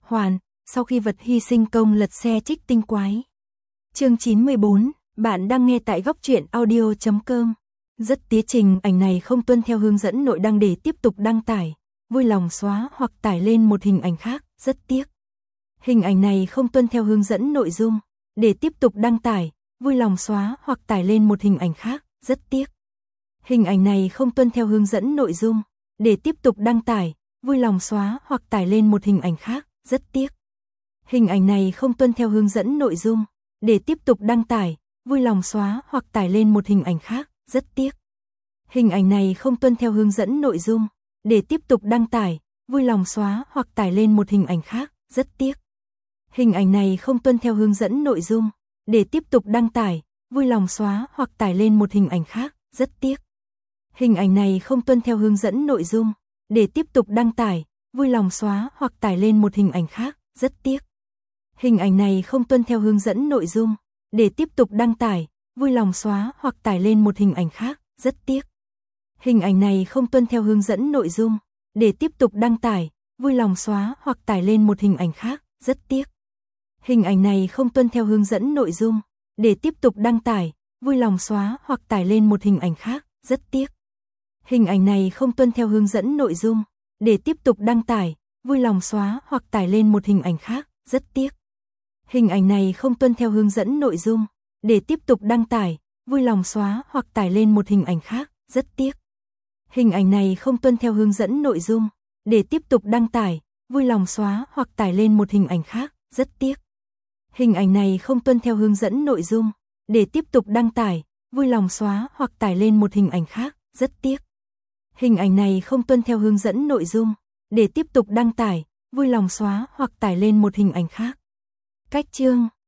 Hoàn, sau khi vật hy sinh công lật xe trích tinh quái. Chương 94, bạn đang nghe tại góc truyện audio.com. Rất tiếc trình ảnh này không tuân theo hướng dẫn nội đăng để tiếp tục đăng tải. Vui lòng xóa hoặc tải lên một hình ảnh khác, rất tiếc. Hình ảnh này không tuân theo hướng dẫn nội dung. Để tiếp tục đăng tải, vui lòng xóa hoặc tải lên một hình ảnh khác, rất tiếc. Hình ảnh này không tuân theo hướng dẫn nội dung. Để tiếp tục đăng tải, vui lòng xóa hoặc tải lên một hình ảnh khác, rất tiếc. Hình ảnh này không tuân theo hướng dẫn nội dung. Để tiếp tục đăng tải, vui lòng xóa hoặc tải lên một hình ảnh khác, rất tiếc. Hình ảnh này không tuân theo hướng dẫn nội dung. Để tiếp tục đăng tải, vui lòng xóa hoặc tải lên một hình ảnh khác, rất tiếc. Hình ảnh này không tuân theo hướng dẫn nội dung. Để tiếp tục đăng tải, vui lòng xóa hoặc tải lên một hình ảnh khác, rất tiếc. Hình ảnh này không tuân theo hướng dẫn nội dung. Để tiếp tục đăng tải, vui lòng xóa hoặc tải lên một hình ảnh khác, rất tiếc. Hình ảnh này không tuân theo hướng dẫn nội dung. Để tiếp tục đăng tải, vui lòng xóa hoặc tải lên một hình ảnh khác, rất tiếc. Hình ảnh này không tuân theo hướng dẫn nội dung. Để tiếp tục đăng tải, vui lòng xóa hoặc tải lên một hình ảnh khác, rất tiếc. Hình ảnh này không tuân theo hướng dẫn nội dung. Để tiếp tục đăng tải, vui lòng xóa hoặc tải lên một hình ảnh khác, rất tiếc. Hình ảnh này không tuân theo hướng dẫn nội dung. Để tiếp tục đăng tải, vui lòng xóa hoặc tải lên một hình ảnh khác, rất tiếc. Hình ảnh này không tuân theo hướng dẫn nội dung. Để tiếp tục đăng tải, vui lòng xóa hoặc tải lên một hình ảnh khác, rất tiếc. Hình ảnh này không tuân theo hướng dẫn nội dung. Để tiếp tục đăng tải, vui lòng xóa hoặc tải lên một hình ảnh khác, rất tiếc. Hình ảnh này không tuân theo hướng dẫn nội dung. Để tiếp tục đăng tải, vui lòng xóa hoặc tải lên một hình ảnh khác, rất tiếc. Hình ảnh này không tuân theo hướng dẫn nội dung. Để tiếp tục đăng tải, vui lòng xóa hoặc tải lên một hình ảnh khác. Cách chương